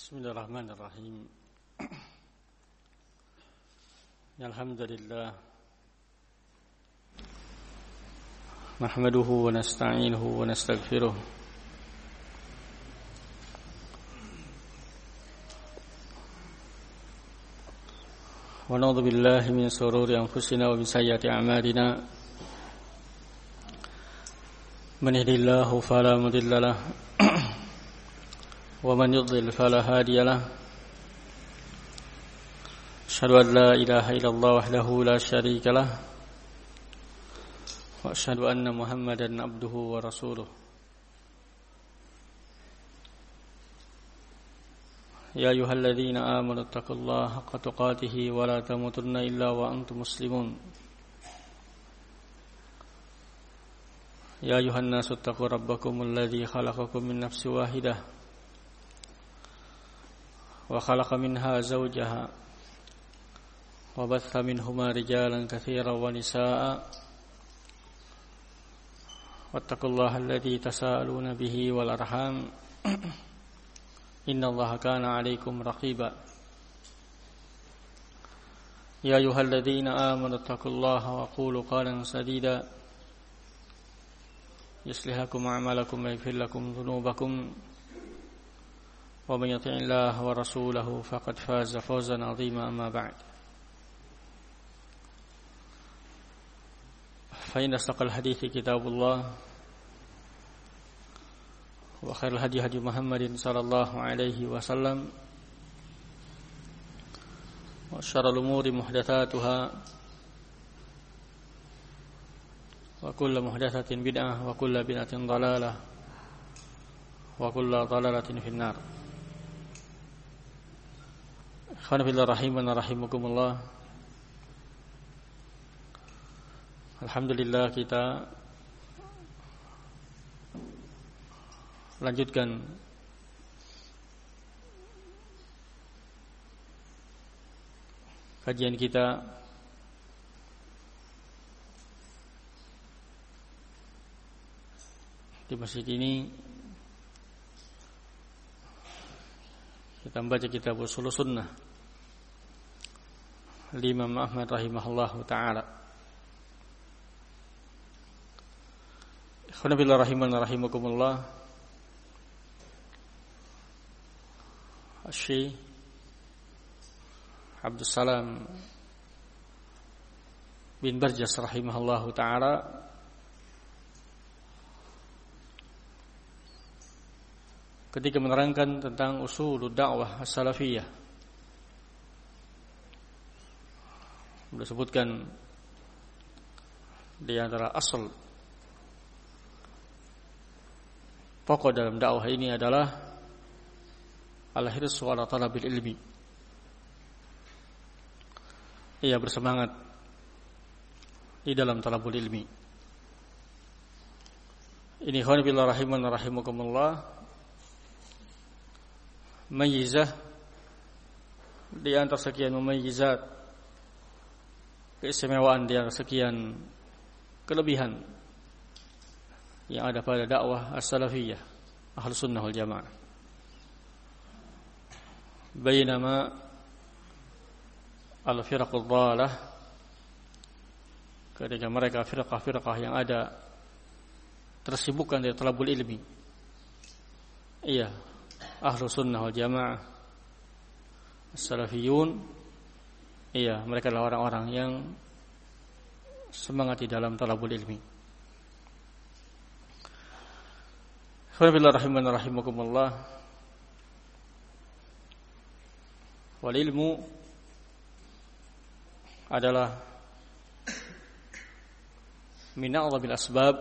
Bismillahirrahmanirrahim. Alhamdulillah nahmaduhu wa nasta'inuhu wa nastaghfiruh wa na'udzu billahi min shururi anfusina wa min sayyiati a'malina. Man yahdihillahu fala mudilla lahu wa man yudlil fala hadiya lahu. Asyhadu an la ilaha illallah wahdahu la syarika lah wa asyhadu anna Muhammadan abduhu wa rasuluh. Ya ayyuhalladzina amanu taqullaha haqqa tuqatih wa la tamutunna illa wa antum muslimun. Ya ayyuhan nasu taqu rabbakumul ladzi khalaqakum min nafsin wahidah wa khalaqa minha zawjaha wa batha minhuma rijalan katsiran wa nisaa'a wattaqullaha alladzi tasaaluna bihi wal arham innallaha kana 'alaikum raqiba. Ya ayyuhalladzina amanu taqullaha wa qulu qawlan sadida yuslih lakum a'malakum wa yaghfir lakum dhunubakum wa man yuti'illaha wa rasulahu faqad faza fawzan 'azima. Amma ba'd. Fa inna asdaqal hadithi kitabullah wa khairul hadi hadi Muhammadin sallallahu alaihi wasallam wa syarrul umuri muhdatsatuha wa kullu muhdatsatin bid'ah wa kullu bid'atin dhalalah wa kullu dhalalatin finnar. Khanabillah rahiman rahimakumullah. Alhamdulillah, kita lanjutkan kajian kita di masjid ini. Kita membaca kitab Ushul Sunnah Imam Ahmad rahimahullahu ta'ala. Ikhwanabillah rahiman rahimakumullah. Syekh Abdul Salam bin Barjas rahimahullahu ta'ala ketika menerangkan tentang usulud dakwah as-salafiyah, beliau sebutkan di antara asal pokok dalam dakwah ini adalah al-hirsu ala talabil ilmi. Ia bersemangat di dalam talabul ilmi. Ini khawani billah rahiman rahimakumullah, mayizah di antara sekian mumayizat, keistimewaan di antara sekian kelebihan yang ada pada dakwah as-salafiyah Ahlus Sunnah wal Jamaah. Bainama al-firaqud dhalah, ketika mereka firqah-firqah yang ada tersibukkan dari talabul ilmi, iya Ahlus Sunnah wal Jamaah as-salafiyun, iya, mereka adalah orang-orang yang semangat di dalam talabul ilmi. Alhamdulillah rahiman rahimakumullah. Wal ilmu adalah min a'dhamil asbab,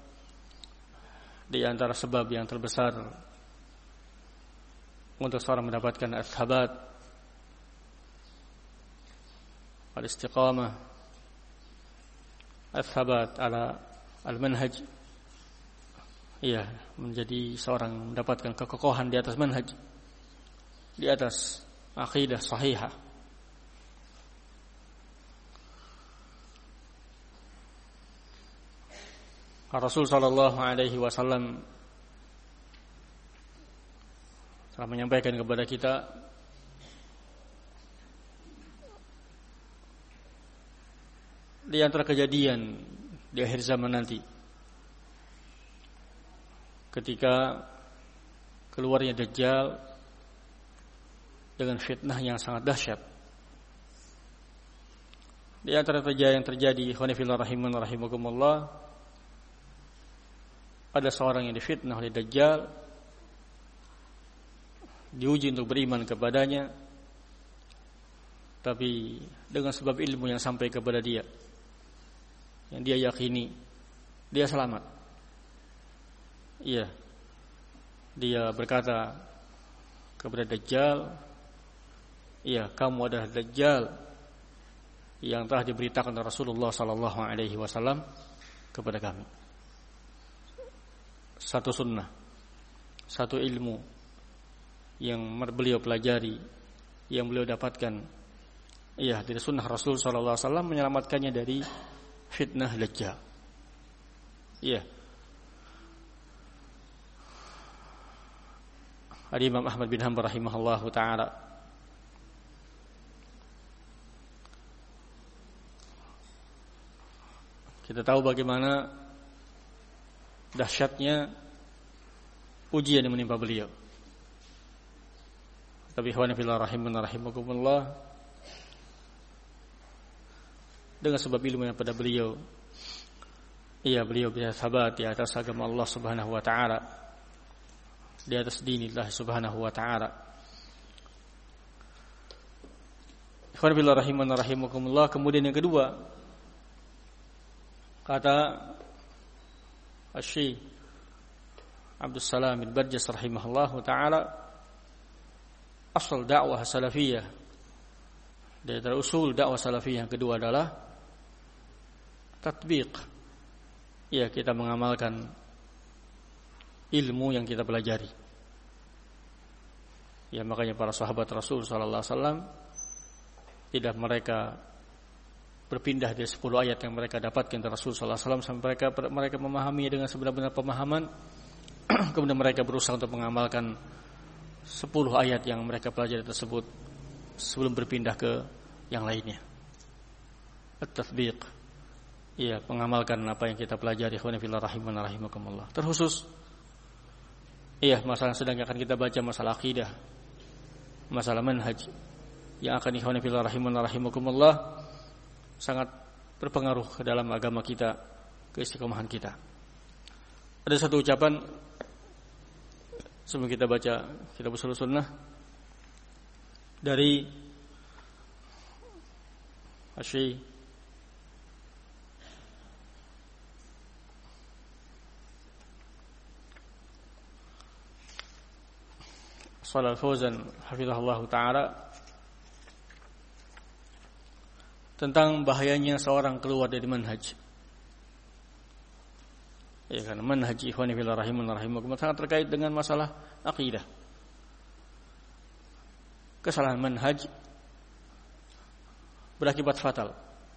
di antara sebab yang terbesar untuk seorang mendapatkan as-sabat, al-istiqamah, al-thabat ala al-manhaj. Iya, menjadi seorang mendapatkan kekokohan di atas manhaj, di atas aqidah sahihah. Rasul sallallahu alaihi wasallam telah menyampaikan kepada kita di antara kejadian di akhir zaman nanti, ketika keluarnya Dajjal dengan fitnah yang sangat dahsyat. Di antara yang terjadi, ikhwan fillah rahimakumullah, ada seorang yang difitnah oleh Dajjal, diuji untuk beriman kepadanya, tapi dengan sebab ilmu yang sampai kepada dia, yang dia yakini dia selamat. Iya, dia berkata kepada Dajjal, iya, kamu adalah Dajjal yang telah diberitakan oleh Rasulullah sallallahu alaihi wasallam kepada kami. Satu sunnah, satu ilmu yang beliau pelajari, yang beliau dapatkan, iya, dari sunnah Rasul sallallahu alaihi wasallam, menyelamatkannya dari fitnah Dajjal. Iya. Imam Ahmad bin Hanbal rahimahullahu taala kita tahu bagaimana dahsyatnya ujian yang menimpa beliau. Tapi ikhwan fillah rahimakumullah, dengan sebab ilmu yang pada beliau, iya, beliau bisa sabat di atas agama Allah Subhanahu wa taala, di atas dinillah Subhanahu wa taala. Ikhwan fillah rahimakumullah, kemudian yang kedua, kata Syekh Abdul Salam Al-Barjas rahimahullah ta'ala, asal dakwah salafiyah, dari usul dakwah salafiyah yang kedua adalah tatbiq. Ya, kita mengamalkan ilmu yang kita pelajari. Ya, makanya para sahabat Rasul sallallahu alaihi wasallam tidak mereka berpindah dari 10 ayat yang mereka dapatkan dari Rasul sallallahu alaihi wasallam sampai mereka memahami dengan sebenar-benar pemahaman. Kemudian mereka berusaha untuk mengamalkan 10 ayat yang mereka pelajari tersebut sebelum berpindah ke yang lainnya. At-tathbiq. Iya, mengamalkan apa yang kita pelajari, ikhwan fillah rahimakumullah. Terkhusus, iya, masalah sedang akan kita baca, masalah akidah, masalah manhaj, yang akan ikhwan fillah rahimakumullah sangat berpengaruh ke dalam agama kita, keistiqomahan kita. Ada satu ucapan sebelum kita baca kitab ushul sunnah dari Syekh Shalal Fauzan hafizahullah taala tentang bahayanya seorang keluar dari manhaj. Ya, karena manhaj ikhwani fillah rahimakumullah sangat terkait dengan masalah akidah. Kesalahan manhaj berakibat fatal.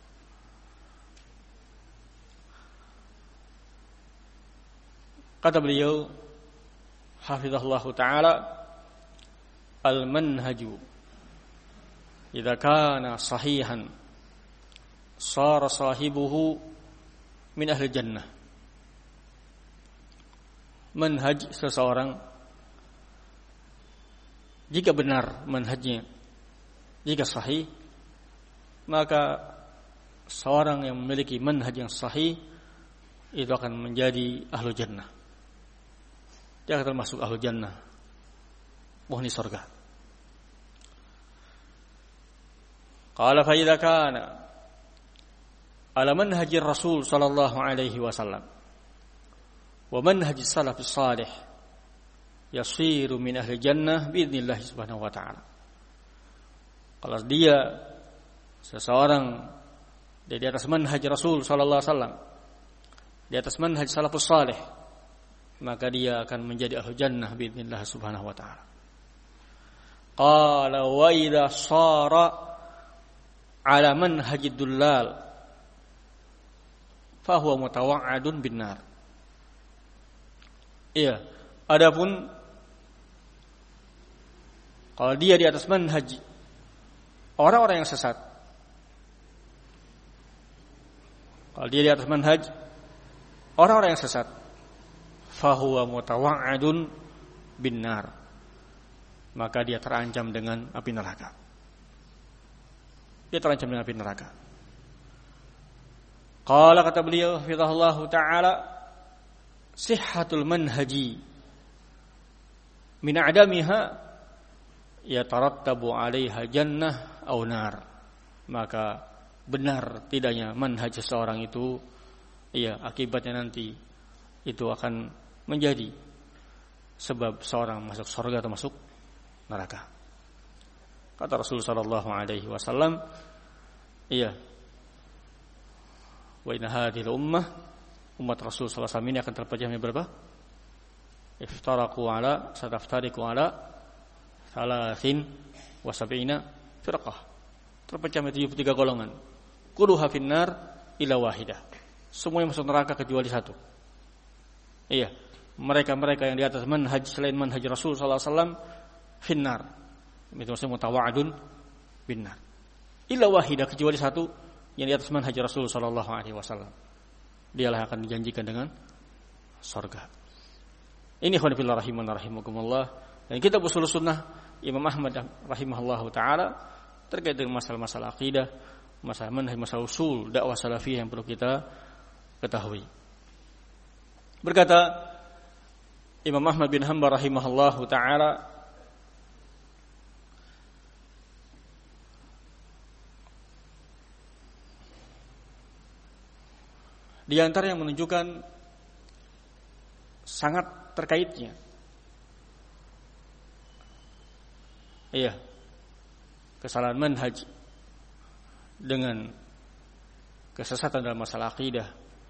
Kata beliau hafizahullah taala, al-manhaju idza kana sahihan sara sahibuhu min ahli jannah. Manhaj seseorang, jika benar manhajnya, jika sahih, maka seorang yang memiliki manhaj yang sahih itu akan menjadi ahlu jannah. Dia akan termasuk ahlu jannah, penghuni surga. Qala fa idza kana ala manhajir Rasul sallallahu alaihi wasallam wa manhajis salafus salih yasiru min ahli jannah biidznillah subhanahu wa ta'ala. Kalau dia seseorang di atas manhaj Rasul sallallahu alaihi wasallam, di atas manhaj salafus salih, maka dia akan menjadi ahli jannah biidznillah subhanahu wa ta'ala. Qala wa idza sara ala manhajid dullal fa huwa mutawa'adun bin nar. Iya, adapun Kalau dia di atas manhaj orang-orang yang sesat, kalau dia di atas manhaj orang-orang yang sesat, fahuwa mutawa'adun binnar, maka dia terancam dengan api neraka. Dia terancam dengan api neraka. Qala, kata beliau hafizahullahu ta'ala, sihhatul manhaji min adamiha yatarattabu 'alaiha jannah aw nar. Maka benar tidaknya manhaj seseorang itu, akibatnya nanti itu akan menjadi sebab seorang masuk surga atau masuk neraka. Kata Rasul sallallahu alaihi wasallam, wa inna hadhil ummah, umat Rasul sallallahu alaihi wasallam ini akan terpecah menjadi berapa? Sataftariqu ala 73 firqah. Terpecah menjadi 73 golongan. Kulluha finnar illa wahidah. Semuanya masuk neraka kecuali satu. Mereka-mereka yang di atas manhaj selain manhaj Rasul sallallahu alaihi wasallam finnar. Itu maksudnya mutawa'adun binnar. Illa wahidah, kecuali satu yang di atas manhaj Rasul sallallahu alaihi wasallam. Dialah akan dijanjikan dengan surga. Ini khonifillah rahiman rahimakumullah. Dan kita usul sunnah Imam Ahmad rahimahullahu taala terkait dengan masalah-masalah akidah, masalah manhaj, masalah usul dakwah salafiyah yang perlu kita ketahui. Berkata Imam Ahmad bin Hanbal rahimahullahu taala, di antara yang menunjukkan sangat terkaitnya kesalahan manhaj dengan kesesatan dalam masalah akidah.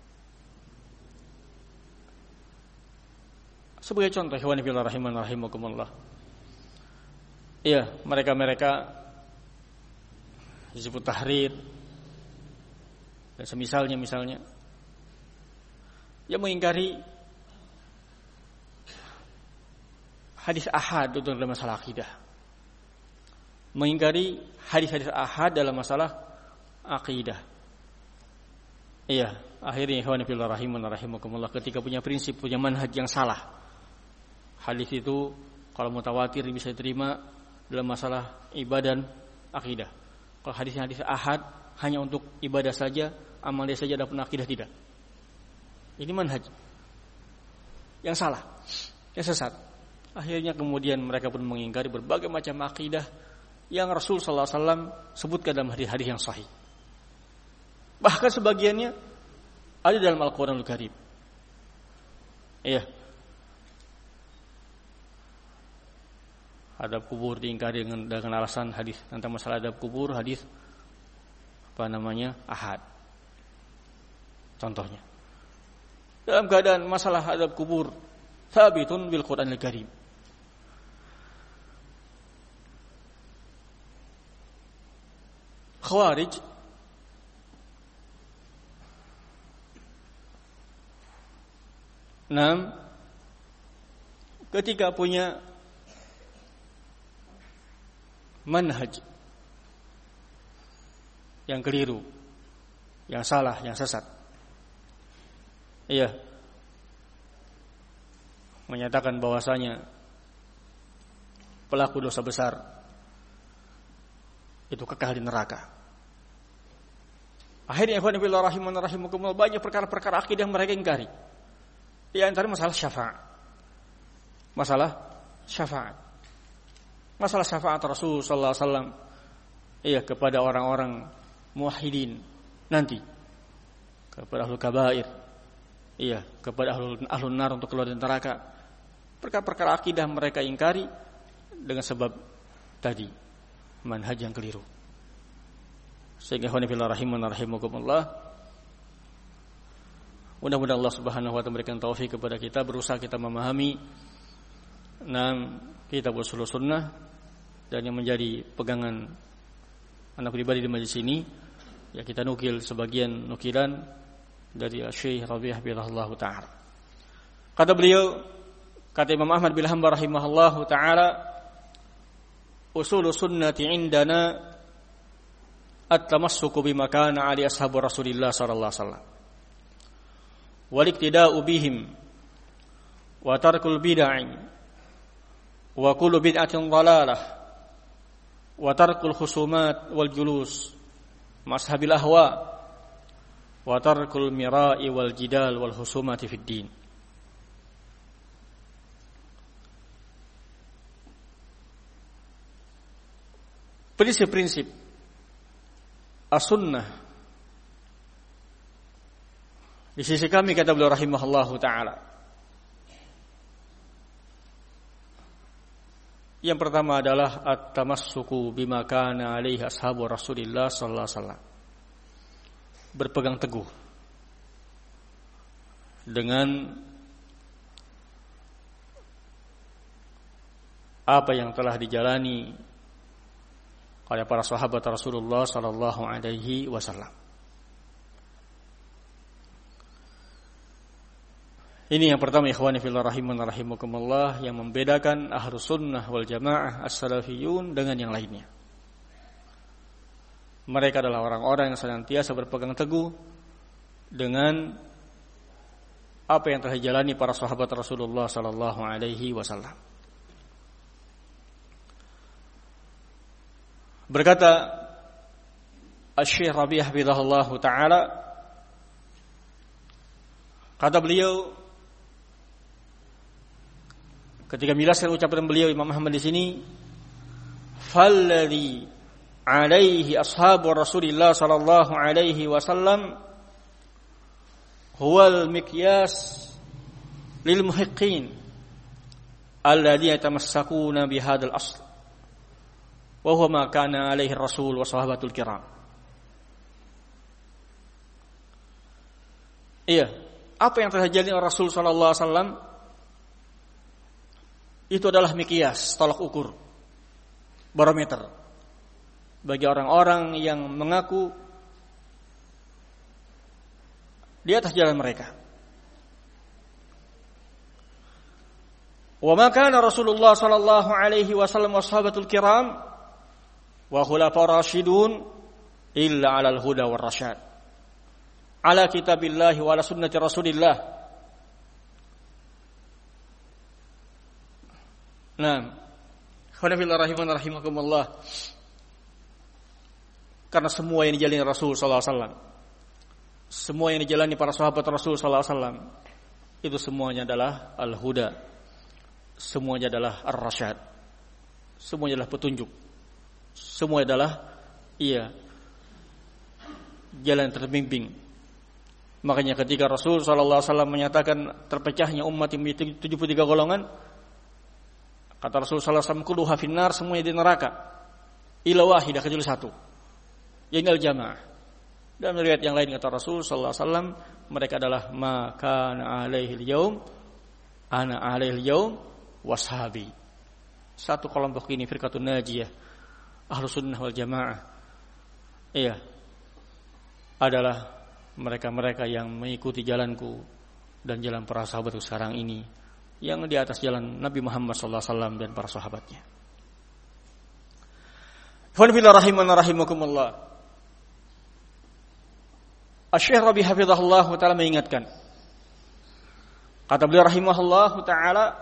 Sebagai contoh, ikhwan fillah rahiman rahimakumullah, mereka Hizbut Tahrir dan misalnya yang mengingkari hadis ahad dalam masalah akidah, mengingkari hadis-hadis ahad dalam masalah akidah. Akhirnya ikhwan fillah rahiman rahimakumullah, ketika punya prinsip, punya manhaj yang salah, hadis itu kalau mutawatir bisa diterima dalam masalah ibadah dan akidah. Kalau hadis ahad hanya untuk ibadah saja, amal dia saja, adapun akidah tidak. Ini manhaj yang salah, yang sesat. Akhirnya kemudian mereka pun mengingkari berbagai macam akidah yang Rasul sallallahu alaihi wasallam sebutkan dalam hadis-hadis yang sahih. Bahkan sebagiannya ada dalam Al-Qur'anul Karim. Adab kubur diingkari dengan alasan hadis tentang masalah adab kubur, hadis ahad. Contohnya, dalam keadaan masalah adab kubur, thabitun bil Qur'anil Karim. Khawarij ketika punya manhaj yang keliru, yang salah, yang sesat, menyatakan bahwasanya pelaku dosa besar itu kekal di neraka. Akhirnya ikhwan fillah rahiman rahimakumullah, banyak perkara-perkara akidah yang mereka ingkari. Di antara masalah syafaat. Masalah syafaat Rasul sallallahu alaihi wasallam kepada orang-orang muwahhidin nanti, kepada ahlul kabair, kepada ahlun nar untuk keluar dari neraka. Perkara-perkara akidah mereka ingkari dengan sebab tadi manhaj yang keliru. Sehingga ikhwan fillah rahiman rahimakumullah, mudah-mudahan Allah Subhanahu wa taala memberikan taufik kepada kita, berusaha kita memahami kitab ushul sunnah, dan yang menjadi pegangan anak pribadi di majelis ini kita nukil sebagian nukilan dari Syekh Rabi'ah billahu taala. Kata beliau, kata Imam Ahmad bin Hanbal rahimahullahu taala, usul sunnati indana at-tamassuku bima kana ali ashabu Rasulillah sallallahu alaihi wasallam wal iktida'u bihim wa tarkul bid'ah wa kullu bid'atin dhalalah wa tarkul khusumat wal julus mashabil ahwa wa tarkul mira'i wal jidal wal husumati fid din. Prinsip-prinsip as-sunnah di sisi kami, kata beliau rahimahullahu ta'ala, yang pertama adalah at-tamassuku bima kana alaihi ashabu Rasulillah sallallahu alaihi wasallam, berpegang teguh dengan apa yang telah dijalani oleh para sahabat Rasulullah sallallahu alaihi wasallam. Ini yang pertama, ikhwani fillah rahiman rahimakumullah, yang membedakan ahlus sunnah wal jamaah as-salafiyun dengan yang lainnya. Mereka adalah orang-orang yang senantiasa berpegang teguh dengan apa yang telah dijalani para sahabat Rasulullah sallallahu alaihi wasallam. Berkata Asy-Syaikh Rabi' hafizahullah ta'ala, kata beliau ketika menjelaskan ucapan beliau Imam Ahmad di sini, falladzi alaihi ashabu Rasulillah sallallahu alaihi wasallam huwal miqyas lil muhiqqin alladzi yatamassakuna bihadzal asl wa huwa ma kana alaihi rasul wa sahabatul kiram. Iya, apa yang telah terjadi oleh Rasul sallallahu alaihi wasallam itu adalah miqyas, tolak ukur, barometer bagi orang-orang yang mengaku di atas jalan mereka. Wa ma kana Rasulullah sallallahu alaihi wasallam wa sahabatul kiram wa khulafa rasyidun illa 'alal huda war rasyad, ala kitabillah wa ala sunnati Rasulillah. Naam, khonafillah rahiman rahimakumullah. Karena semua yang dijalani Rasul sallallahu alaihi wasallam, semua yang dijalani para sahabat Rasul sallallahu alaihi wasallam, itu semuanya adalah al-huda, semuanya adalah ar-rasyad, semuanya adalah petunjuk, semua adalah jalan terbimbing. Makanya ketika Rasul sallallahu alaihi wasallam menyatakan terpecahnya umat menjadi 73 golongan, kata Rasul sallallahu alaihi wasallam, kulluha finnar, semuanya di neraka illa wahidah, kecuali satu, yaitu al-jamaah. Dalam riwayat yang lain kata Rasul sallallahu alaihi wasallam, mereka adalah ma kana alaihi al-yaum ana alaihi al-yaum washabi. Satu kelompok ini firqatun najiyah, ahlus sunnah wal jamaah, adalah mereka-mereka yang mengikuti jalanku dan jalan para sahabatku sekarang ini, yang di atas jalan Nabi Muhammad sallallahu alaihi wasallam dan para sahabatnya. Fa inna rahimana rahimakumullah. Asy-Syaikh Rabi' hafizahullah taala mengingatkan, kata beliau rahimahullah taala,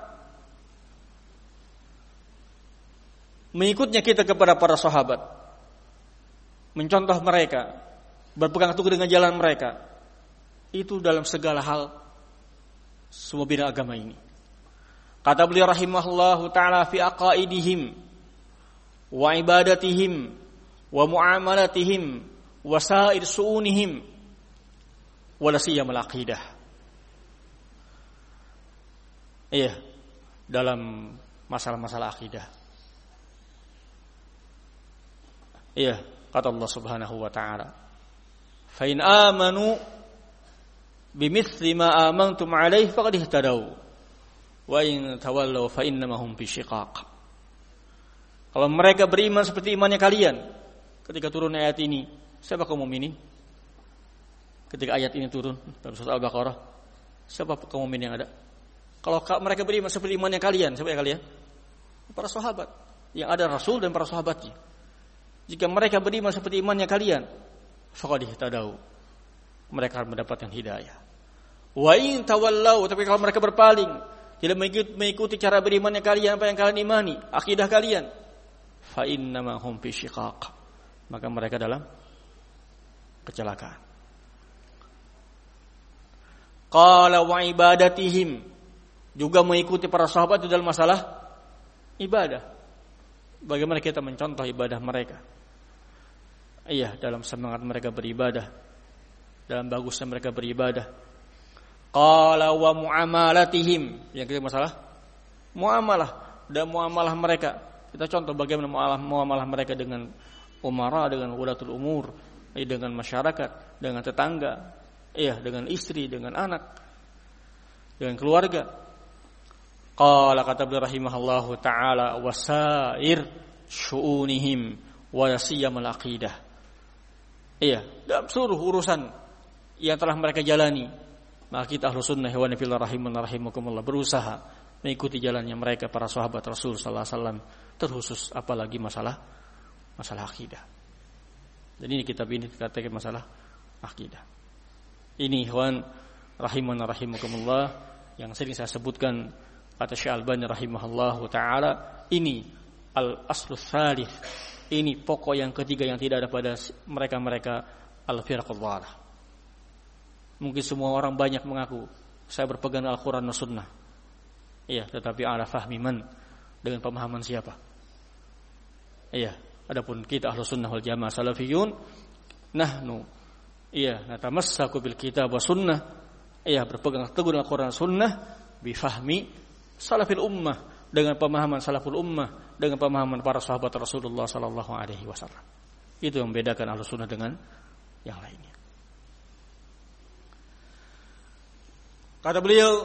mengikutnya kita kepada para sahabat, mencontoh mereka, berpegang teguh dengan jalan mereka, itu dalam segala hal, semua bidang agama ini. Kata beliau rahimahullahu ta'ala, fi aqaidihim wa ibadatihim wa muamalatihim wa sa'ir su'unihim wala siyamal aqidah. Dalam masalah-masalah akidah. Kata Allah Subhanahu wa ta'ala, fa in amanu bimithli ma amantum alaihi faqad ihtadaw wa in tawallaw fa innama hum fi shiqaq. Kalau mereka beriman seperti imannya kalian, ketika turun ayat ini, siapa kaum mukminin? Ketika ayat ini turun dalam surah Al-Baqarah, siapa kaum mukminin yang ada? Kalau mereka beriman seperti imannya kalian, siapa yang kalian? Para sahabat. yang ada Rasul dan para sahabatnya. Jika mereka beriman seperti imannya kalian, faqad ihtadaw, mereka akan mendapatkan hidayah. Wa in tawallau, tapi kalau mereka berpaling, tidak mengikuti cara berimannya kalian, apa yang kalian imani, akidah kalian, fa innama hum fi shiqaq, maka mereka dalam kecelakaan. Qala wa ibadatihim, juga mengikuti para sahabat itu dalam masalah ibadah. Bagaimana kita mencontoh ibadah mereka? Iya, dalam semangat mereka beribadah, dalam bagusnya mereka beribadah. Qala wa muamalatihim, yang ketiga masalah muamalah, dan muamalah mereka. Kita contoh bagaimana muamalah mereka dengan umara, dengan ulatul umur, dengan masyarakat, dengan tetangga, dengan istri, dengan anak, dengan keluarga. Qala kata beliau rahimahullahu ta'ala wasair syu'unihim wa siyamal aqidah. Dalam seluruh urusan yang telah mereka jalani, maka kita ahlu sunnah wa nafillah rahimakumullah berusaha mengikuti jalannya mereka para sahabat Rasul sallallahu alaihi wasallam, terkhusus apalagi masalah akidah. Dan ini kitab ini dikatakan masalah akidah. Ini ikhwan rahimakumullah yang sering saya sebutkan, kata Syekh Albani rahimahullahu taala, ini al-aslu tsalits, ini pokok yang ketiga yang tidak ada pada mereka al-firqah dhalah. Mungkin semua orang banyak mengaku saya berpegang Al-Qur'an dan Sunnah. Tetapi ala fahmi man, dengan pemahaman siapa? Adapun kita ahlu sunnah wal jamaah salafiyun, nahnu natamassaku bil kitab wa sunnah, berpegang teguh dengan Al-Qur'an dan Sunnah bi fahmi salafil ummah, dengan pemahaman salaful ummah, dengan pemahaman para sahabat Rasulullah sallallahu alaihi wasallam. Itu yang membedakan ahlu sunnah dengan yang lainnya. Kata beliau,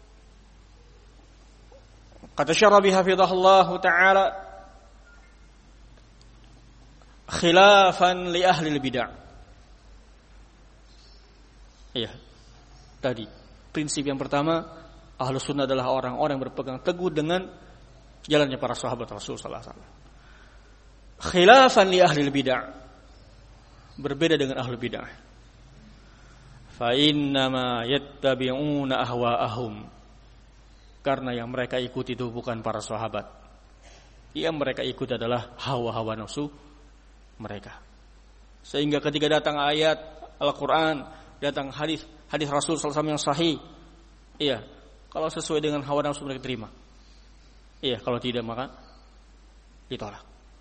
kata Syarabi hafizahullah ta'ala, khilafan li ahli al-bid'ah. Tadi prinsip yang pertama, ahlu sunnah adalah orang-orang yang berpegang teguh dengan jalannya para sahabat Rasul sallallahu alaihi wasallam. Khilafan li ahli al-bid'ah, berbeda dengan ahli bid'ah. Fa innama yattabi'una ahwa'ahum, karena yang mereka ikuti itu bukan para sahabat. Yang mereka ikuti adalah hawa-hawa nafsu mereka. Sehingga ketika datang ayat Al-Qur'an, datang hadis Rasul sallallahu alaihi wasallam yang sahih, kalau sesuai dengan hawa nafsu mereka terima. Kalau tidak maka ditolak.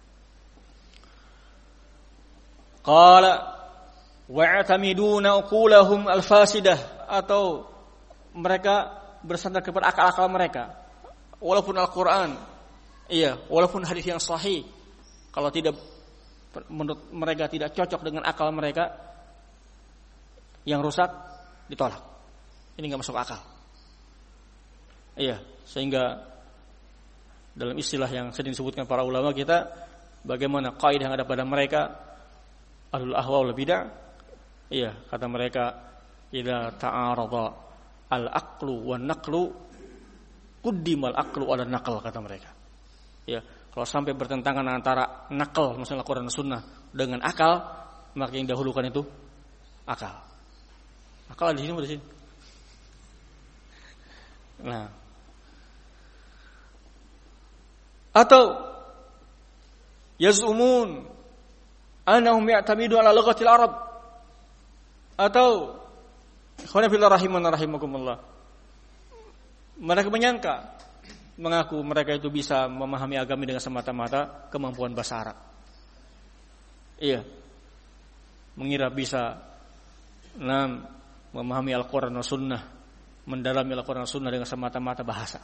Qala wa'tamiduna uqulahum al-fasidah, atau mereka bersandar kepada akal-akal mereka, walaupun Al-Qur'an, walaupun hadis yang sahih, kalau tidak, menurut mereka tidak cocok dengan akal mereka yang rusak, ditolak. Ini enggak masuk akal. Sehingga dalam istilah yang sering disebutkan para ulama kita, bagaimana kaidah yang ada pada mereka ahlul ahwa wal bidah. Kata mereka, idza ta'arada al-aqlu wan naqlu quddimal aqlu ala naql, kata mereka. Kalau sampai bertentangan antara naql, maksudnya Al-Qur'an dan Sunnah, dengan akal, maka yang dahulukan itu akal. Akal di sini atau di sini? Nah, atau yaz'umun annahum ya'tamidu ala lughatil arab, atau ikhwan fillah rahimakumullah, mereka mengaku mereka itu bisa memahami agama dengan semata-mata kemampuan bahasa Arab. Mengira bisa memahami Al-Qur'an dan Sunnah, mendalami Al-Qur'an dan Sunnah dengan semata-mata bahasa.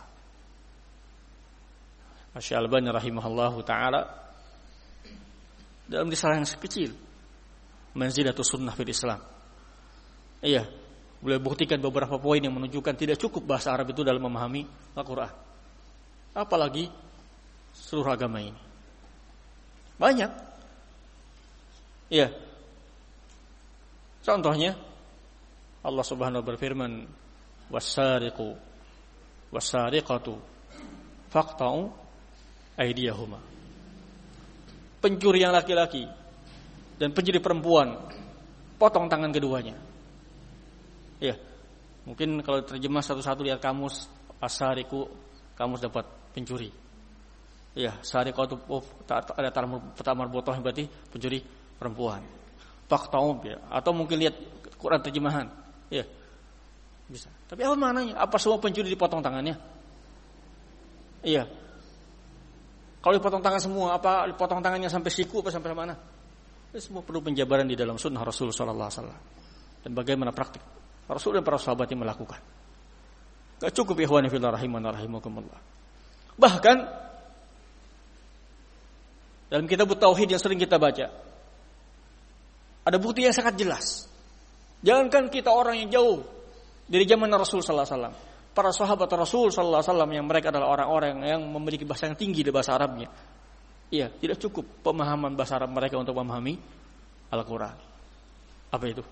Masya Albani rahimahullahu ta'ala dalam risalah yang kecil, Manzilatus Sunnah fil Islam, boleh buktikan beberapa poin yang menunjukkan tidak cukup bahasa Arab itu dalam memahami Al-Qur'an, apalagi seluruh agama ini. Banyak. Contohnya Allah Subhanahu wa ta'ala berfirman, was-sariqatu faqta'u aydiyahuma. pencuri yang laki-laki dan pencuri perempuan, potong tangan keduanya. Ya, mungkin kalau terjemah satu-satu lihat kamus, asariku, kamus dapat pencuri. Ya, sariqatu ada tamar botoh berarti pencuri perempuan. Faqtaum ya, atau mungkin lihat Quran terjemahan. Ya. Bisa. Tapi apa maknanya? Apa semua pencuri dipotong tangannya? Iya. Kalau dipotong tangan semua, apa dipotong tangannya sampai siku apa sampai mana? Itu semua perlu penjabaran di dalam sunnah Rasul sallallahu alaihi wasallam. Dan bagaimana praktik Rasul dan para sahabat yang melakukan. Gak cukup ikhwani fillah rahimana rahimakumullah. Bahkan dalam kitab tauhid yang sering kita baca, ada bukti yang sangat jelas. Jangankan kita orang yang jauh dari zaman Rasul sallallahu alaihi wasallam, para sahabat Rasul sallallahu alaihi wasallam yang mereka adalah orang-orang yang memiliki bahasa yang tinggi di bahasa Arabnya. Iya, tidak cukup pemahaman bahasa Arab mereka untuk memahami Al-Qur'an. Apa itu?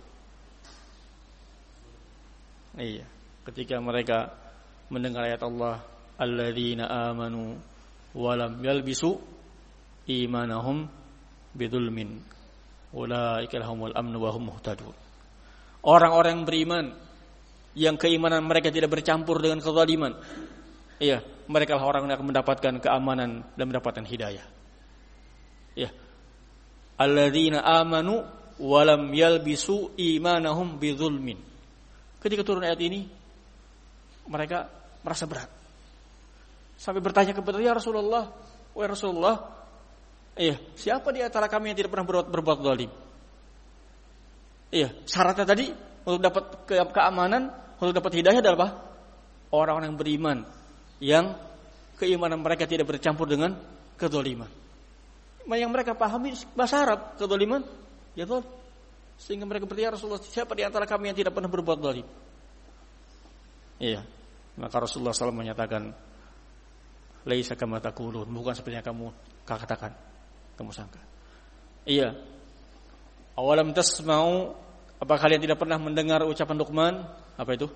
Iya, ketika mereka mendengar ayat Allah, alladzina amanu wa lam yalbisu imanahum bidzulmin ulaika lahumul amnu wa hum muhtadun. Orang-orang yang beriman yang keimanan mereka tidak bercampur dengan kezaliman. Iya, mereka lah orang yang akan mendapatkan keamanan dan mendapatkan hidayah. Ya. Alladzina amanu wa lam yalbisu imanahum bidzulmin. Ketika turun ayat ini, mereka merasa berat. Sampai bertanya kepada ya Rasulullah, wahai Rasulullah, siapa di antara kami yang tidak pernah berbuat zalim? Iya, syaratnya tadi untuk dapat keamanan, untuk dapat hidayah adalah apa? Orang-orang yang beriman, yang keimanan mereka tidak bercampur dengan kezaliman. Yang mereka pahami bahasa Arab, kezaliman, ya zalim. Sehingga mereka bertanya Rasulullah, siapa di antara kami yang tidak pernah berbuat zalim? Iya, maka Rasulullah SAW menyatakan, laisa kama taqulun, bukan seperti yang kamu katakan, kamu sangka. Iya. Awalam tasma'u, apa kalian tidak pernah mendengar ucapan Luqman? Apa itu?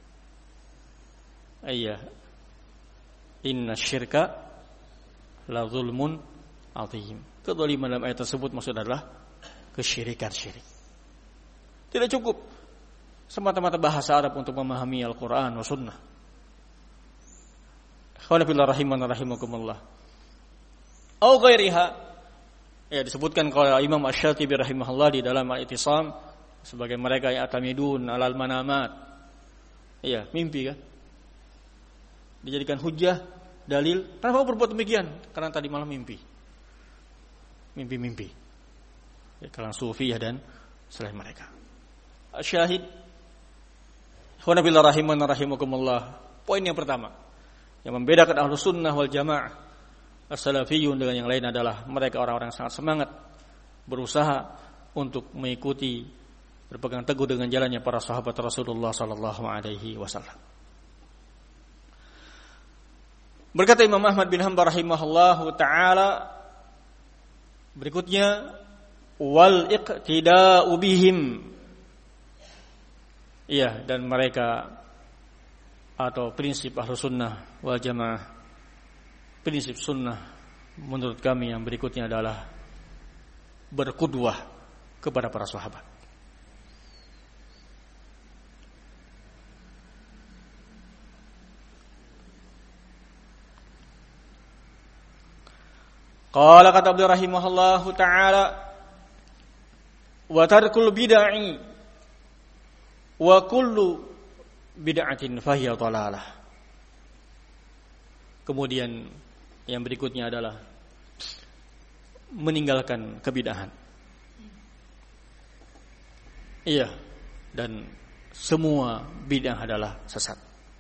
Iya. Inna syirka la zulmun azim. Kedzaliman dalam ayat tersebut maksud adalah kesyirikan syirik. Tidak cukup semata-mata bahasa Arab untuk memahami Al-Quran wa Sunnah. Khawanabillah rahimana rahimakumullah. Au ghairiha. Ya, disebutkan oleh Imam Asy-Syatibi rahimahullah di dalam Al-I'tisam sebagai mereka yang atamidun alal manamat. Iya, mimpi kan? Dijadikan hujjah, dalil. Kenapa berbuat demikian? Karena tadi malam mimpi. Mimpi-mimpi. Ya, kalangan sufiyah dan selain mereka. Syahid Khawanabillah rahimana rahimakumullah. Poin yang pertama yang membedakan Ahlus Sunnah wal Jamaah As-Salafiyun dengan yang lain adalah mereka orang-orang yang sangat semangat berusaha untuk mengikuti, berpegang teguh dengan jalannya para sahabat Rasulullah sallallahu alaihi wasallam. Berkata Imam Ahmad bin Hanbal rahimahullahu taala berikutnya, wal iqtida'u bihim. Iya, dan mereka atau prinsip Ahlus Sunnah wal Jamaah, prinsip sunnah menurut kami yang berikutnya adalah berqudwah kepada para sahabat. Qala kata beliau rahimahullahu ta'ala, wa tarkul bid'ah wa kullu bid'atin fahiya dhalalah. Kemudian yang berikutnya adalah meninggalkan kebid'ahan. Iya, dan semua bid'ah adalah sesat.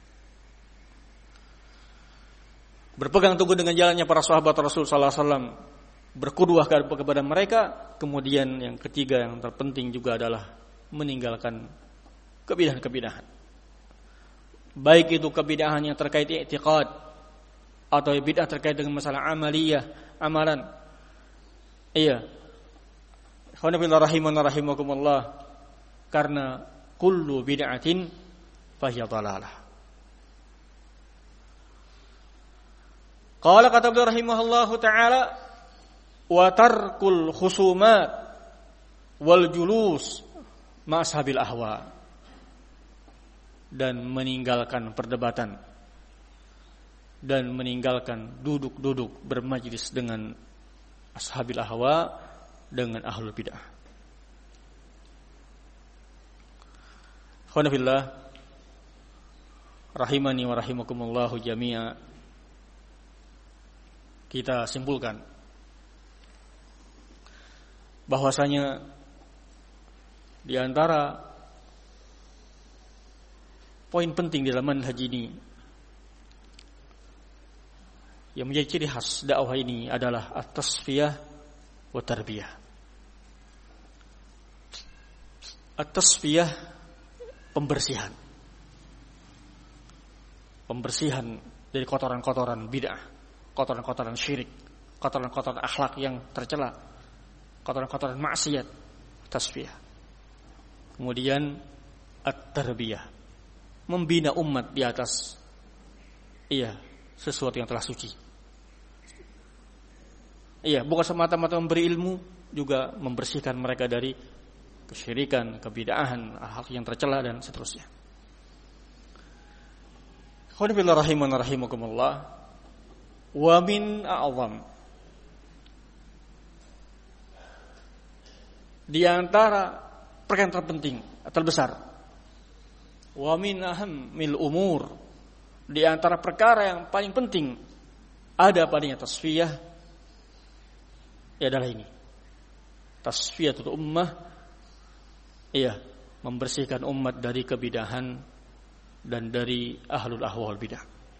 Berpegang teguh dengan jalannya para sahabat Rasul sallallahu alaihi wasallam, berqudwah kepada mereka. Kemudian yang ketiga yang terpenting juga adalah meninggalkan kebid'ahan-kebid'ahan. Baik itu kebid'ahan yang terkait i'tiqad atau bid'ah terkait dengan masalah amaliyah, amalan. Iya. Khawanabillah rahimana rahimakumullah. Karena kullu bid'atin fahiya dhalalah. Qala kata beliau rahimahullahu ta'ala, wa tarkul khusumat wal julus ma ashabil ahwa, dan meninggalkan perdebatan dan meninggalkan duduk-duduk bermajlis dengan ashabil ahwa, dengan ahlul bid'ah. Khonafillah rahimani wa rahimakumullahu jami'a. Kita simpulkan bahwasanya di antara poin penting di dalam manhaj ini yang menjadi ciri khas dakwah ini adalah at-tasfiyah wa tarbiyah. At-tasfiyah, pembersihan dari kotoran-kotoran bid'ah, kotoran-kotoran syirik, kotoran-kotoran akhlak yang tercela, kotoran-kotoran maksiat, tasfiyah. Kemudian at-tarbiyah, membina umat di atas sesuatu yang telah suci. Bukan semata-mata memberi ilmu, juga membersihkan mereka dari kesyirikan, kebid'ahan, hal yang tercela dan seterusnya. Khonifillah rahimana rahimakumullah. Wa min a'zam, di antara perkara terpenting, terbesar, wa min ahammil umur, di antara perkara yang paling penting ada padanya tasfiyah, adalah ini, tasfiyatul ummah, membersihkan umat dari kebidahan dan dari ahlul ahwa wal bidah.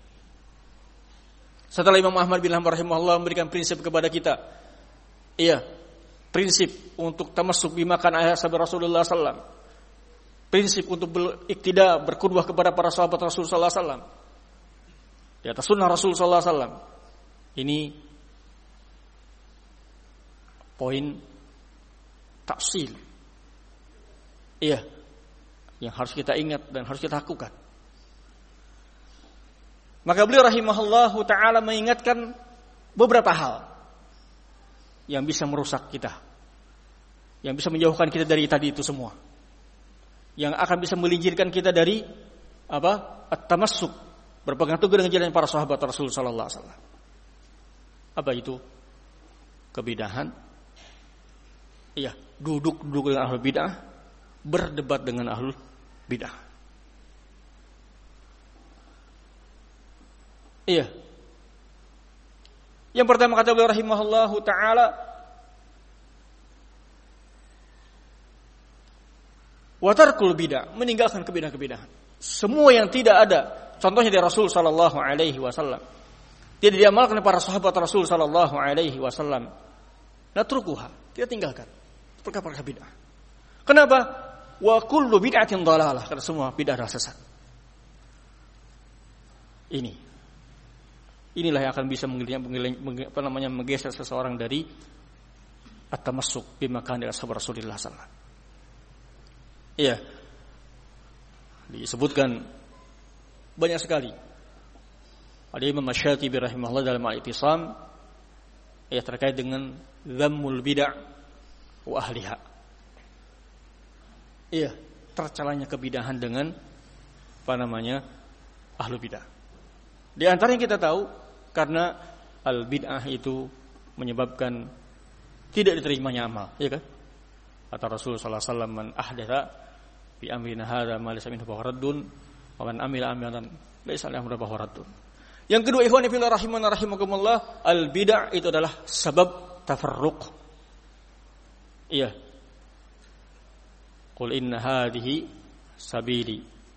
Setelah Imam Ahmad bin Hanbal rahimahullah memberikan prinsip kepada kita, prinsip untuk tamassuk bimakan ayat sabda Rasulullah sallallahu, prinsip untuk beriktida, berqudwah kepada para sahabat Rasul sallallahu alaihi wasallam di atas sunnah Rasul sallallahu alaihi wasallam. Ini poin tafsil, yang harus kita ingat dan harus kita lakukan. Maka beliau rahimahullahu ta'ala mengingatkan beberapa hal yang bisa merusak kita, yang bisa menjauhkan kita dari tadi itu semua, yang akan bisa melinjirkan kita dari at-tamassuk, berpegang teguh dengan jalan para sahabat Rasul sallallahu alaihi wasallam. Apa itu? Kebidahan. Duduk dengan ahlul bid'ah, berdebat dengan ahlul bid'ah. Yang pertama kata beliau rahimahullahu ta'ala, wa tarkul bid'ah, meninggalkan kebidahan-kebidahan. Semua yang tidak ada contohnya dari Rasul sallallahu alaihi wasallam, tidak diamalkan oleh para sahabat Rasul sallallahu alaihi wasallam, natrukuha, kita tinggalkan perkara-perkara bid'ah. Kenapa? Wa kullu bid'atin dhalalah, karena semua bid'ah adalah sesat. Inilah yang akan bisa menggeser seseorang dari at-tamassuk bimakan ila sahabat Rasulullah sallallahu alaihi wasallam. Disebutkan banyak sekali. Ada Imam Asy-Syatibi rahimahullah dalam Al-I'tisam terkait dengan dhammul bid'ah wa ahliha. Tercelanya kebidahan dengan ahlu bid'ah. Di antara yang kita tahu, karena al-bid'ah itu menyebabkan tidak diterimanya amal, kan? Kata Rasulullah sallallahu alaihi wasallam, man ahdatsa fi amrina hadza ma laysa minhu fahuwa raddun wa man amila amalan laysa lahu fahuwa raddun. Yang kedua, ikhwani fillah rahimana rahimakumullah, al-bid'ah itu adalah sebab tafarruq. Qul inna hadhihi sabili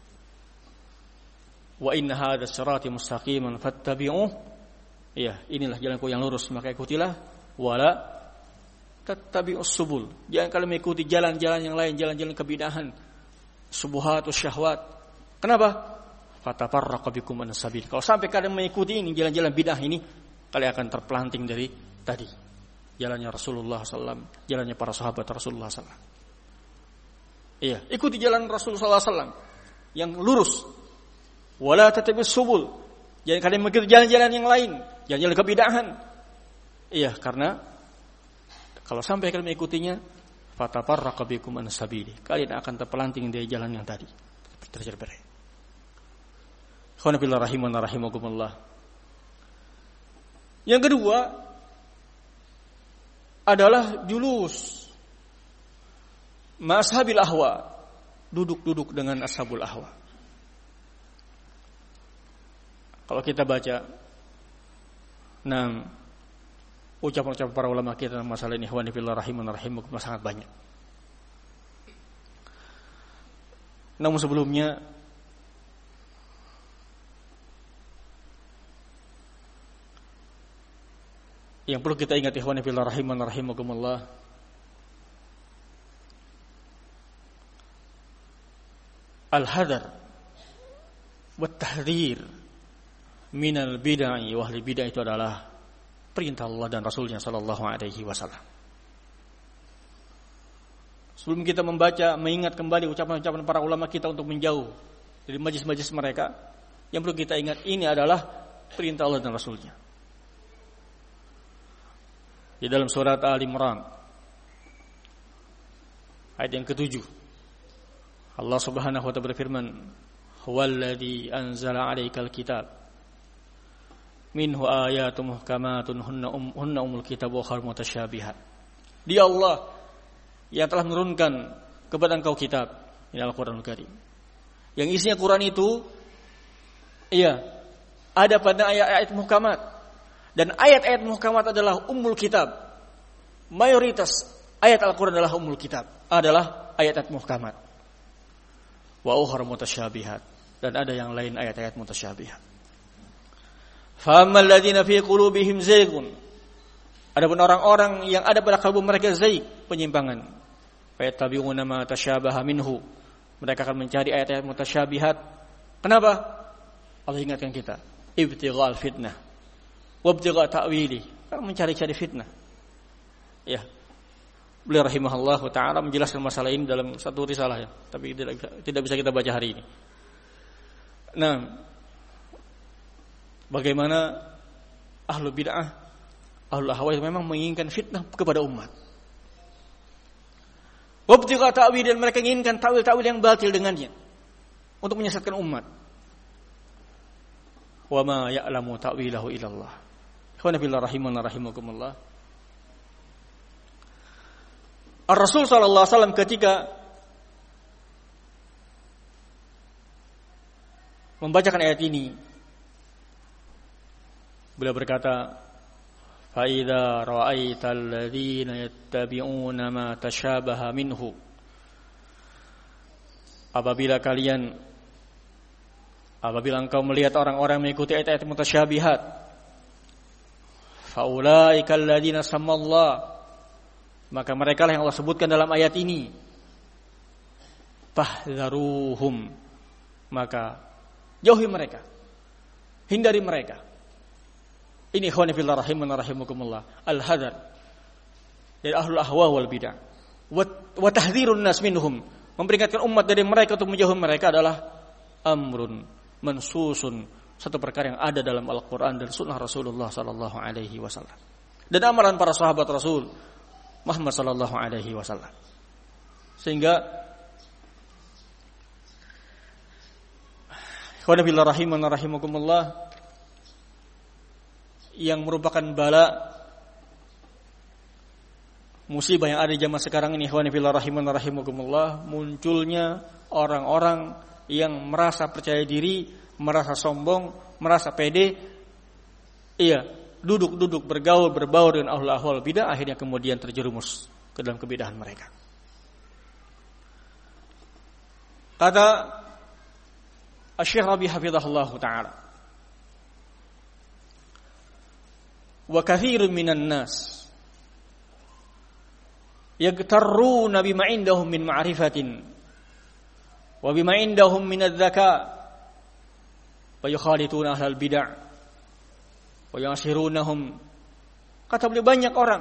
wa inna hadha sirati mustaqiman fattabi'uh. Inilah jalanku yang lurus, maka ikutilah. Wala tattabi'us subul, jangan kalian mengikuti jalan-jalan yang lain, jalan-jalan kebidahan, subuhat, syahwat. Kenapa? Fatafarraqu bikum an sabil. Kalau sampai kalian mengikuti ini jalan-jalan bidah ini, kalian akan terpelanting dari tadi jalannya Rasulullah SAW, jalannya para sahabat Rasulullah SAW. Ikuti jalan Rasulullah SAW yang lurus. Wala tattabi'us subul, jangan kalian mengikuti jalan-jalan yang lain, jalan-jalan kebidahan. Karena Kalau sampai kalian mengikutinya, fatafarraqu bikum an sabili. Kalian akan terpelanting dari jalan yang tadi. Tercerai. Ikhwan fillah rahimana rahimakumullah. Yang kedua adalah julus ma'ashabil ahwa. Duduk-duduk dengan ashabul ahwa. Kalau kita baca ucapan-ucapan para ulama kita tentang masalah ini, ikhwan fillah rahimana rahimakumullah, sangat banyak. Namun sebelumnya yang perlu kita ingat, ikhwan fillah rahimana rahimakumullah, al-hadar wa tahdhir minal bid'ah wa ahli bid'ah itu adalah perintah Allah dan Rasulnya sallallahu alaihi wasallam. Sebelum kita membaca, mengingat kembali ucapan-ucapan para ulama kita untuk menjauh dari majlis-majlis mereka, yang perlu kita ingat ini adalah perintah Allah dan Rasulnya. Di dalam surat Al-Imran ayat yang ke-7, Allah Subhanahu wa ta'ala berfirman, "Huwallazi anzala 'alaikal kitab minhu ayatun muhkamatun hunna ummul kitab wa ukhra mutasyabihat." Dia Allah yang telah menurunkan kepada engkau kitab, ini Al-Qur'anul Karim. Yang isinya Quran itu ada pada ayat-ayat muhkamat. Dan ayat-ayat muhkamat adalah ummul kitab. Mayoritas ayat Al-Qur'an adalah ummul kitab, adalah ayat-ayat muhkamat. Wa ukhra mutasyabihat, dan ada yang lain ayat-ayat mutasyabihat. Fahammal ladzina fi qulubihim zaygun. Adapun orang-orang yang ada pada kalbu mereka zayg, penyimpangan. Fayattabi'una ma tasyabaha minhu. Mereka akan mencari ayat-ayat mutasyabihat. Kenapa? Allah ingatkan kita, ibtighal fitnah wa ibtigha ta'wili. Mencari-cari fitnah. Ya. Beliau rahimahullah ta'ala menjelaskan masalah ini dalam satu risalah, ya, tapi tidak bisa kita baca hari ini. Nah, bagaimana ahlu bid'ah, ahlu ahwa memang menginginkan fitnah kepada umat. Wabtigha ta'wil, dan mereka menginginkan ta'wil-ta'wil yang batil dengannya untuk menyesatkan umat. Wa ma ya'lamu ta'wilahu illallah. Ikhwan fillah rahimana rahimakumullah. Ar-Rasul sallallahu alaihi wasallam ketika membacakan ayat ini, beliau berkata, fa idza ra'aital ladzina yattabi'una ma tashabaha minhu. Apabila engkau melihat orang-orang mengikuti ayat-ayat mutasyabihat, fa ulaikal ladzina sammallah, maka mereka lah yang Allah sebutkan dalam ayat ini. Fahdharuhum, maka jauhi mereka, hindari mereka. Ini ikhwan fillah rahimana rahimakumullah, al-hadar dari ahlul ahwa wal bid'ah wa tahdhirun nas minhum, memperingatkan umat dari mereka untuk menjauhi mereka adalah amrun mansusun, satu perkara yang ada dalam Al-Qur'an dan sunnah Rasulullah sallallahu alaihi wasallam, dan amalan para sahabat Rasul Muhammad sallallahu alaihi wasallam. Sehingga ikhwan fillah rahimana rahimakumullah, yang merupakan bala musibah yang ada di zaman sekarang ini, ikhwan fillah rahimana rahimakumullah, munculnya orang-orang yang merasa percaya diri, merasa sombong, merasa pede, duduk-duduk berbaur dengan ahlul ahwal bidah, akhirnya kemudian terjerumus ke dalam kebidahan mereka. Kata Asy-Syaikh Rabi hafizahullah taala, wa katsirun minan nas yagtarruna bima indahum min ma'rifatin wa bima indahum min adz-dzaka wa yukhalituna ahlal bid'ah wa yasirunahum. Kata beliau, banyak orang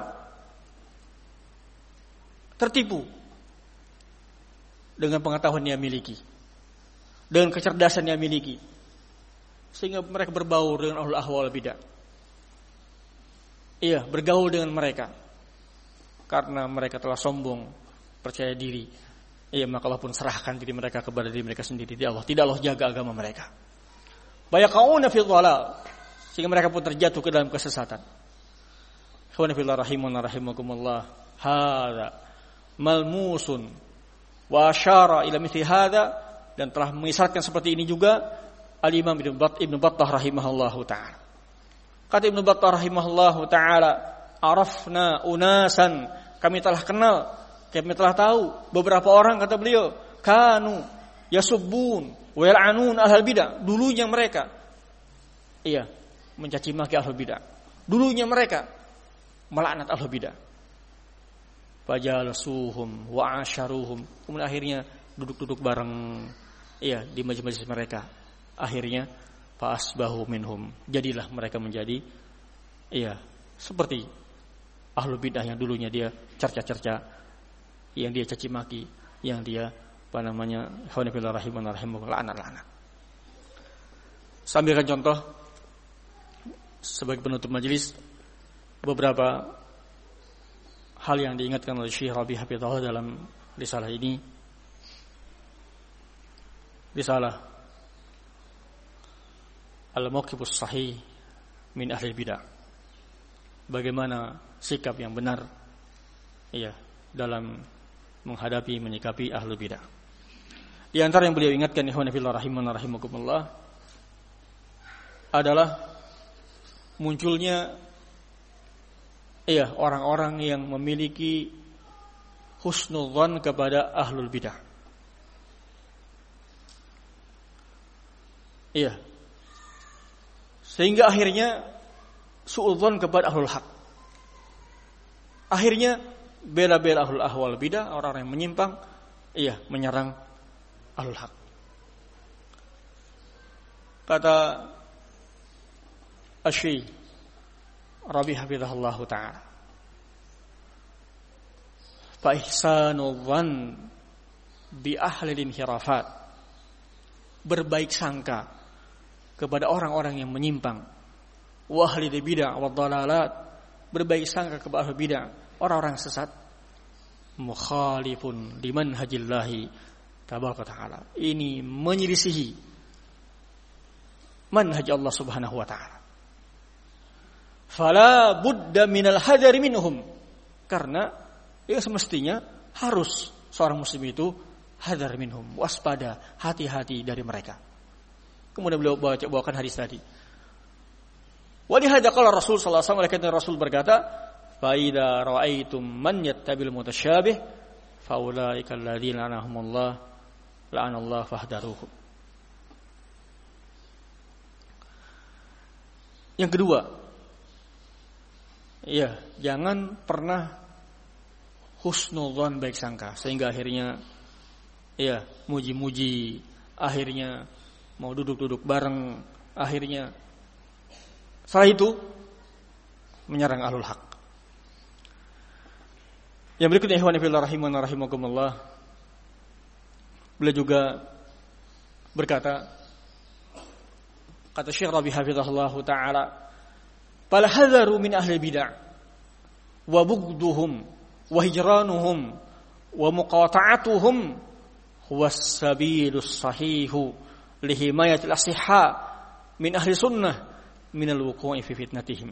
tertipu dengan pengetahuan yang miliki, dengan kecerdasan yang miliki, sehingga mereka berbaur dengan ahlul ahwa wal bidah. Bergaul dengan mereka karena mereka telah sombong, percaya diri. Iya, maka Allah pun serahkan diri mereka kepada diri mereka sendiri. Tidak Allah jaga agama mereka. Bayaqauna fi dhalal, sehingga mereka pun terjatuh ke dalam kesesatan. Ikhwani fillah rahimana rahimakumullah. Hadza malmusun wa asyara ila mithli hadza, dan telah mengisyaratkan seperti ini juga Al-Imam Ibnu Battah rahimahullahu taala. Kata Ibnu Battah rahimahullahu taala, arafna unasan, kami telah kenal, kami telah tahu beberapa orang, kata beliau, kanu yasubbun wa yal'anun ahlul bidah. Dulunya mereka mencaci maki ahlul bidah. Dulunya mereka melaknat ahlul bidah. Fajalasuhum wa asharuhum. Kemudian akhirnya duduk-duduk bareng di majelis mereka. Akhirnya fa asbahu minhum. Jadilah mereka menjadi seperti ahlul bidah yang dulunya dia cerca-cerca, yang dia caci maki, yang dia khawanibillah rahimana rahimahullah, laknat. Saya ambilkan contoh sebagai penutup majelis beberapa hal yang diingatkan oleh Syekh Rabi Hafizahullah dalam risalah ini. Risalah Al-Mawqifus Sahih min Ahli Bidah. Bagaimana sikap yang benar dalam menghadapi, menyikapi ahlul bidah. Di antara yang beliau ingatkan, ikhwan fillah rahimana rahimakumullah, adalah munculnya orang-orang yang memiliki husnudzan kepada ahlul bidah. Sehingga akhirnya suudzon kepada ahlul haq. Akhirnya bela-bela ahlul ahwal bidah, orang-orang yang menyimpang, menyerang ahlul haq. Kata Asy-Syaikh Rabi hafizahullah ta'ala, fa ihsanul dhann bi ahli inhirafat, berbaik sangka kepada orang-orang yang menyimpang, wa ahli bidah wa dhalalat, berbaik sangka kepada ahli bidah, orang-orang sesat, mukhalifun liman hajillahi tabaraka ta'ala, ini menyelisihi manhaj Allah subhanahu wa ta'ala. Fala budda minal hadari minhum, karena semestinya harus seorang muslim itu hadar minhum, waspada, hati-hati dari mereka. Kemudian beliau bawakan hadis tadi. Walihada qala Rasul sallallahu alaihi wasallam, karena Rasul berkata, fa idza ra'aitum man yattabil mutasyabih fa ulaika alladziina la'anahumullah la'anallahu fahdaruhum. Yang kedua, jangan pernah husnudzon, baik sangka, sehingga akhirnya muji-muji, akhirnya mau duduk-duduk bareng, akhirnya setelah itu menyerang ahlul haq. Yang berikutnya, ikhwan fillah rahimana rahimakumullah, beliau juga berkata, kata Syekh Rabi hafizahullah ta'ala, fal hadharu min ahli bid'ah wa bugduhum wa hijranuhum wa muqata'atuhum huwa as-sabilus sahihu li himayatil ashihha min ahli sunnah min al-wuqu'i fi fitnatihim.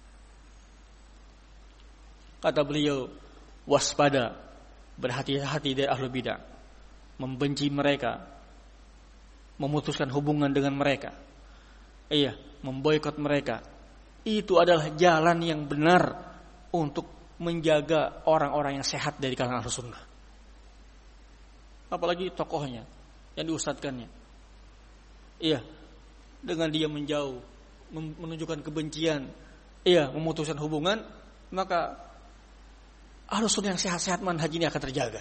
Kata beliau, waspada, berhati-hati dari ahli bid'ah, membenci mereka, memutuskan hubungan dengan mereka, memboikot mereka. Itu adalah jalan yang benar untuk menjaga orang-orang yang sehat dari kalangan ahlu sunnah. Apalagi tokohnya yang diustadkannya, dengan dia menjauh, menunjukkan kebencian, memutuskan hubungan, maka ahlu sunnah yang sehat-sehat manhaj ini akan terjaga.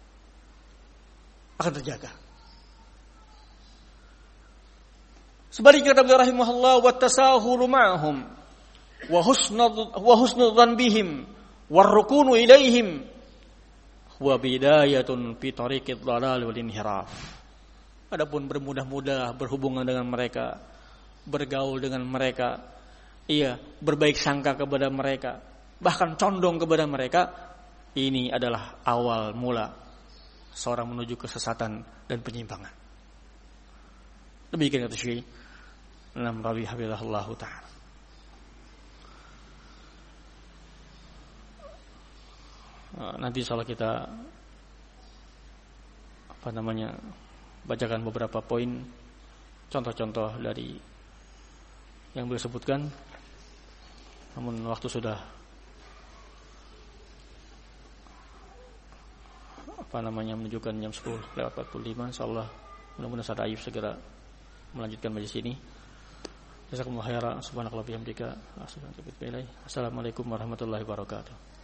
Sebaliknya kata beliau rahimahullah, wa tasahulu ma'hum wa husnul dhanbihim warrukunu ilaihim wa bidayatun fi tariqid dhalal wal inhiraf. Adapun bermudah-mudah berhubungan dengan mereka, bergaul dengan mereka, berbaik sangka kepada mereka, bahkan condong kepada mereka, ini adalah awal mula seorang menuju kesesatan dan penyimpangan. Demikian kata Syekh Rabi hafizahullah ta'ala. Nanti insyaallah kita bacakan beberapa poin contoh-contoh dari yang beliau sebutkan. Namun waktu sudah menunjukkan jam 10:45. Insyaallah mudah-mudahan Ustaz Ayyub segera melanjutkan majelis ini. Jazakumullahu khairan. Subhanakallahumma wa bihamdika asyhadu an la ilaha illa anta astaghfiruka wa atubu ilaik. Assalamualaikum warahmatullahi wabarakatuh.